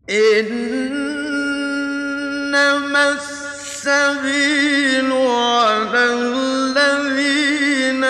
إنما السبيل على الذين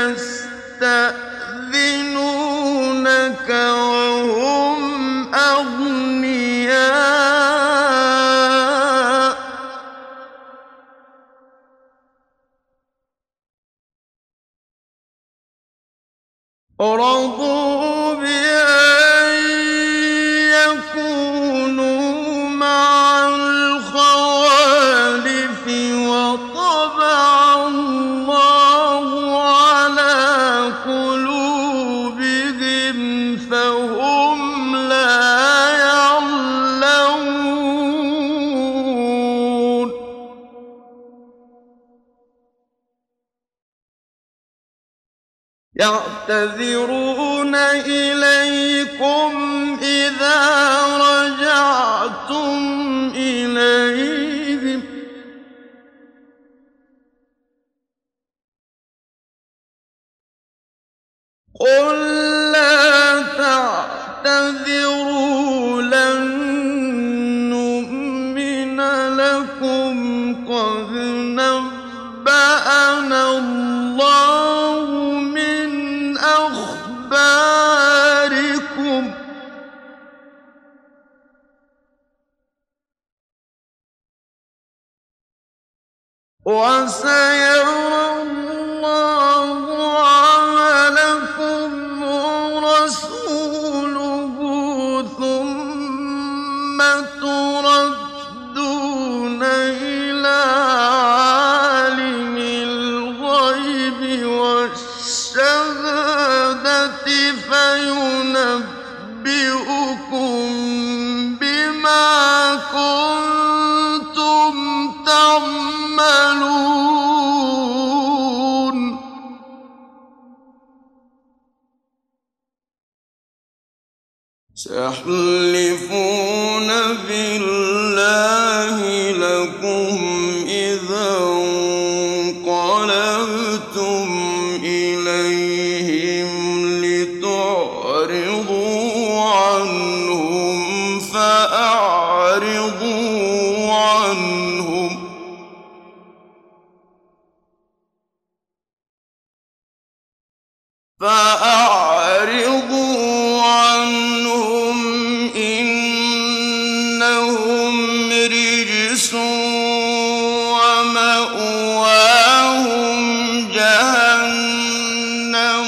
يستأذنونك وهم أغنياء رضوا بأن يكونوا مع الخوالف وطبع الله على قلوبهم فهم لا يعلمون يعتذرون إليكم إذا رجعتم إليهم قل لا تعتذروا لن نؤمن لكم قد نبأنا الله من أخباركم وسيرى الله عملكم ورسوله ثم تردون إلى عالم الغيب والشهادة فينبئكم بما كنتم تعملون سيحلفون بالله لكم إذا انقلبتم إليهم لتعرضوا عنهم فأعرضوا عنهم إنهم رجس ومأواهم جهنم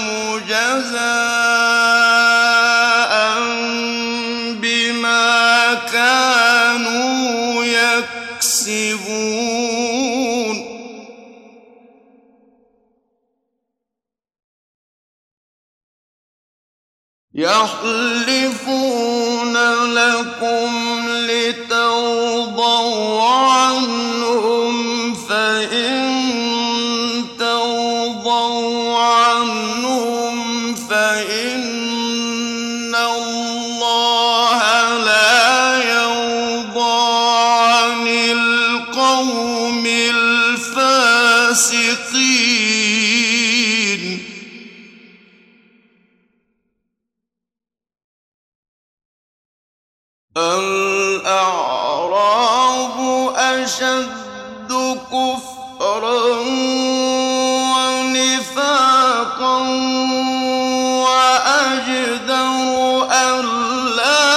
جزاء بما كانوا يكسبون يحلفون لكم لترضوا عنهم فإن ترضوا عنهم فإن الله لا يرضى عن القوم الفاسقين الأعراب أشد كفرا ونفاقا وأجدر ألا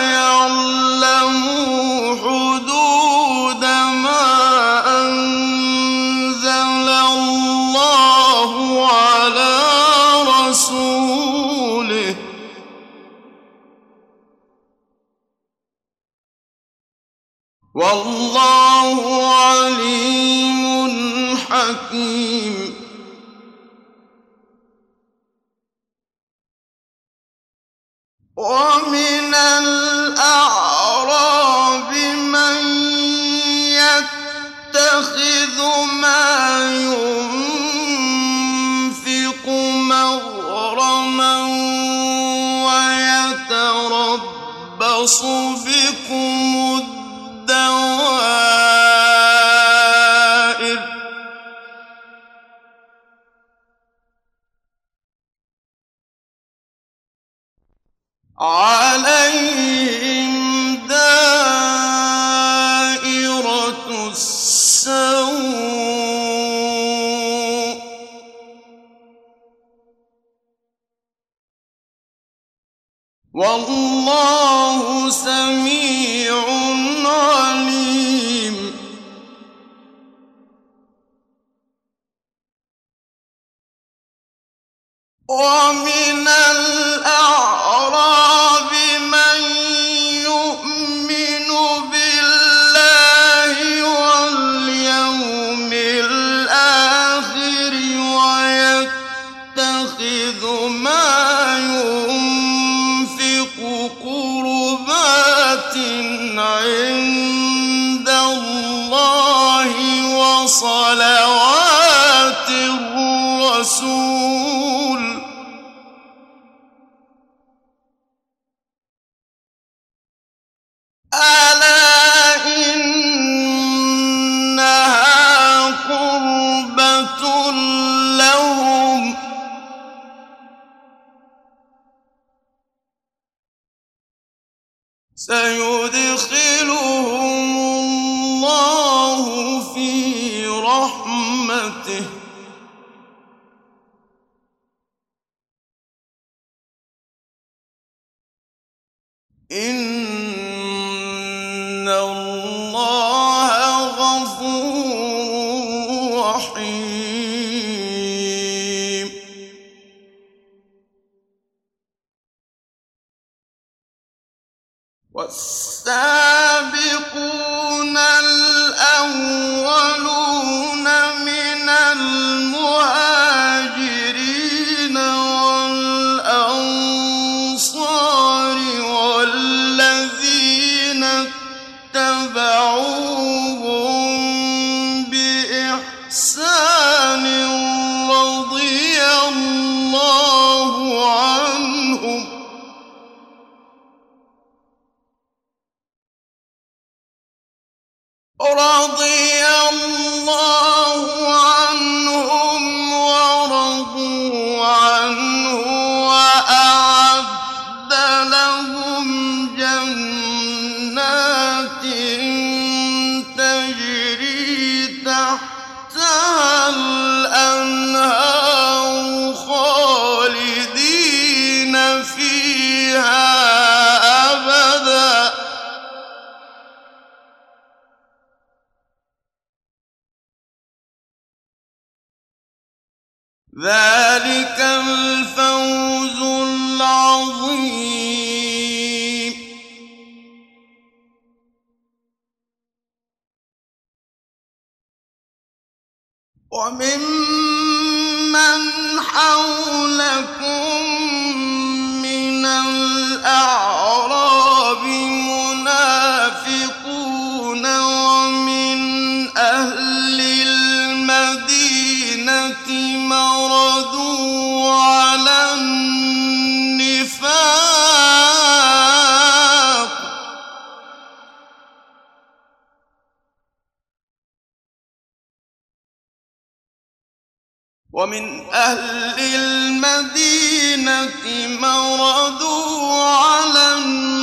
يعلموا حدود ما أنزل الله على رسوله والله عليم حكيم ومن الأعراب من يتخذ ما ينفق مغرما ويتربص بكم الدوائر عليهم والله سميع عليم ومن الأعراب من يؤمن بالله واليوم الآخر ويتخذ ما ينفق قربات عند الله وصلوات الرسول ألا إنها قربة لهم سيدخلهم الله في رحمته إن الله غفور رحيم والسابقون الأولون من المهاجرين والأنصار والذين اتبعوهم بإحسان رضي الله عنهم ورضوا عنه وأعد لهم جنات تجري تحتها الأنهار خالدين فيها أبدا ذلك الفوز العظيم وممن حولكم من الأعراب منافقون ومن أهل المدينة مردوا على النفاق ومن أهل المدينة مردوا على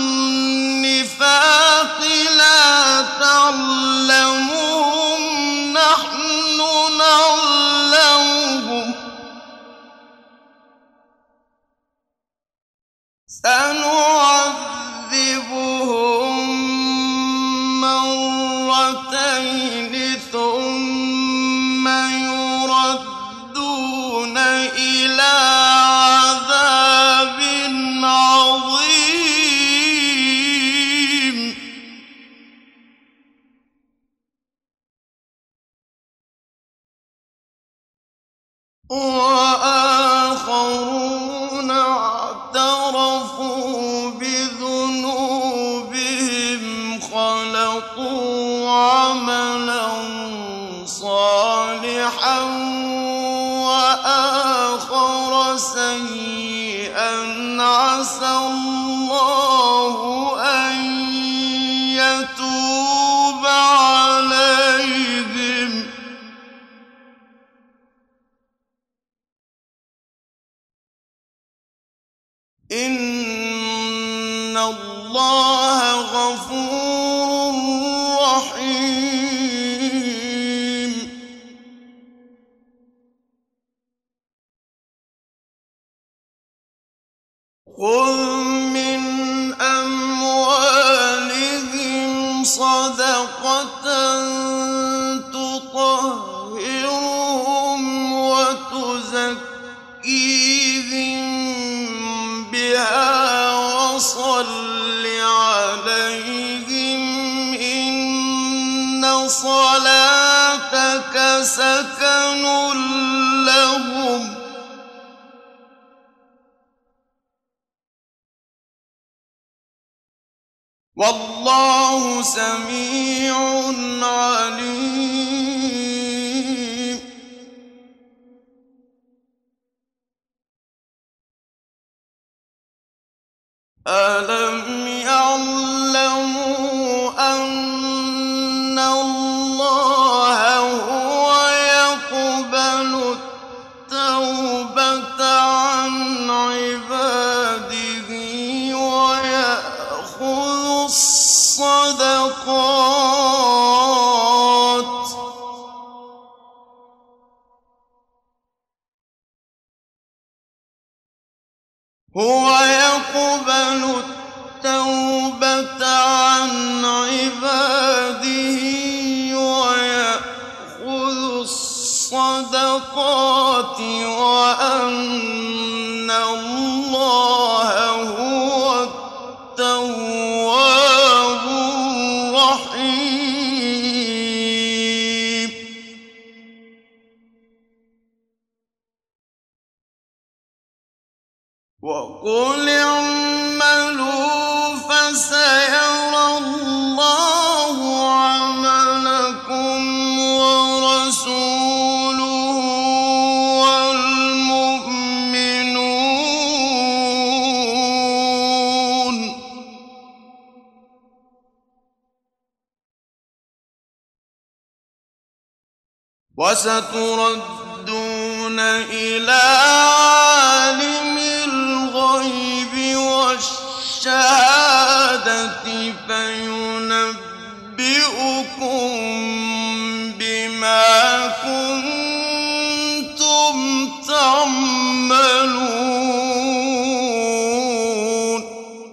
النفاق لا تعلمهم نحن نعلمهم سنعذبهم مرتين ثم يردون إلى عذاب عظيم وآخرون اعترفوا بذنوبهم خلقوا عملا صالحا وآخر سيئا عسى الله أن يتوب عليهم إن الله غفور رحيم خذ من صدقة تطهرهم وتزكيهم بها وصل عليهم إن صلاتك سكن لهم والله سميع عليم. ألم يعلموا أن الله هو يقبل التوبة عن عباده ويأخذ الصدقات هو يقبل التوبة عن عباده ويأخذ الصدقات وأن الله هو التواب الرحيم. وقل اعملوا فسيرى الله عملكم ورسوله والمؤمنون وستردون إلى عالم الغيب والشهادة فينبئكم بما كنتم تعملون.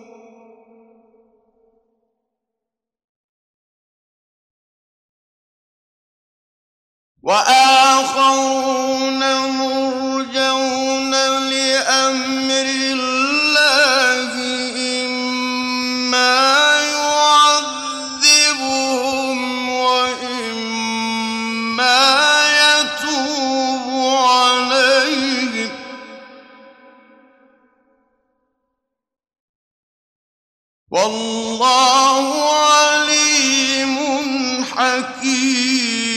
وآخرون مرجون لأمر الله إما يعذبهم وإما يتوب عليهم والله عليم حكيم.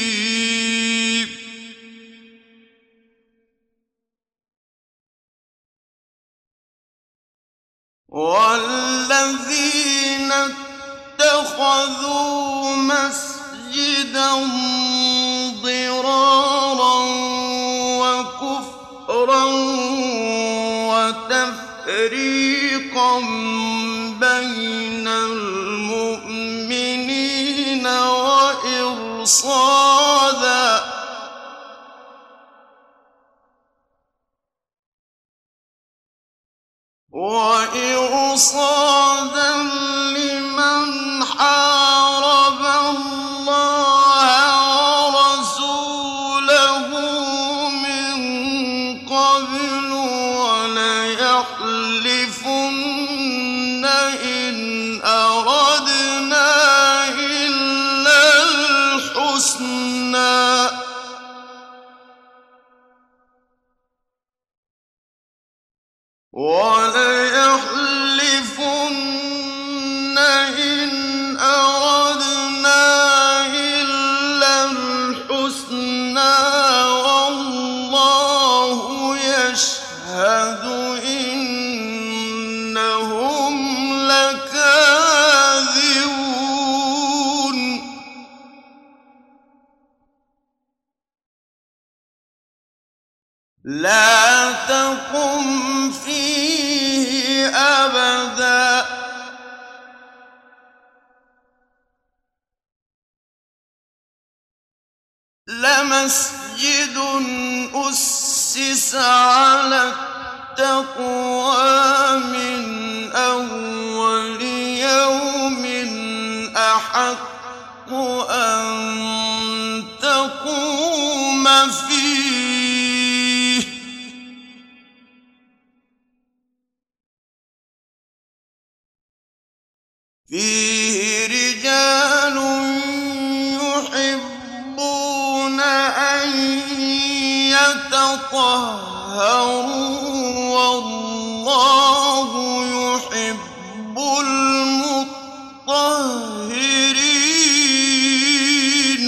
والذين اتخذوا مسجدا ضرارا وكفرا وتفريقا بين المؤمنين وإرصادا لمن حارب الله ورسوله من قبل وليحلفن إن أردنا إلا الحسنى وليحلفن إن أردنا إلا الحسنى والله يشهد إنهم لكاذبون. لا تقم فيه أبدا لمسجد أسس على التقوى من أول يوم أحق أن تقوم فيه رجال يحبون أن يتطهروا والله يحب المطهرين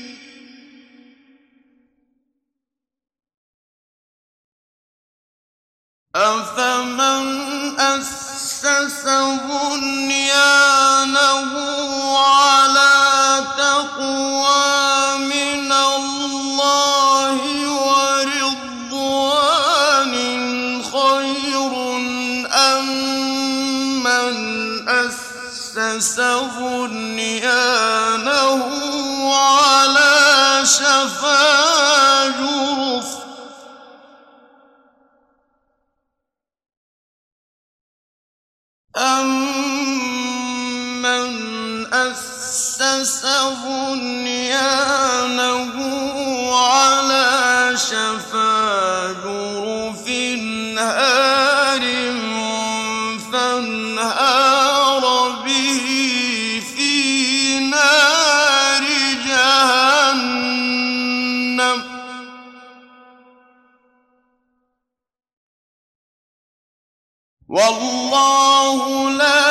أفمن أسس بنيانه على تقوى من الله ورضوان خير أم من أسس بنيانه على شفا جرف أَمَّنْ أَسَّسَ بُنْيَانَهُ عَلَىٰ شَفَا جُرُفٍ هَارٍ فَانْهَارَ بِهِ فِي نَارِ جَهَنَّمَ ۗ وَاللَّهُ لَا